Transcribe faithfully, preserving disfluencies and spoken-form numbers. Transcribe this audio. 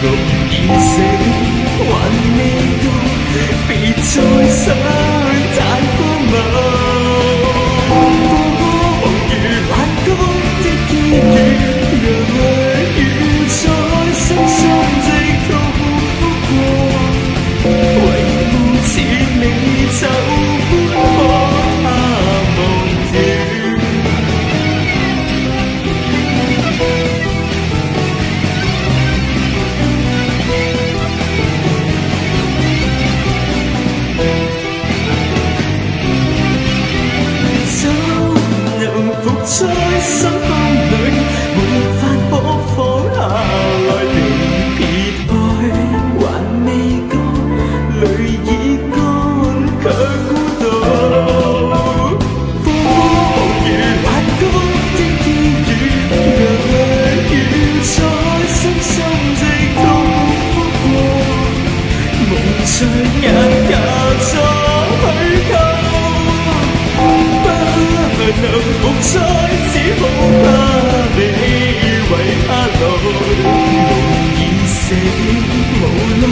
夢已死，還未到，別再想賺光芒。彷如幻覺的結語，讓雨在心中直透過，唯沒似你走般可他忘掉。在心坎裏，沒法可放下來，離別愛還未乾，淚已乾，卻孤獨。彷如幻覺的結語，讓雨在心中直透過，夢像眼假裝虛構。不能復再，只好怕你遺下來，夢已死，無奈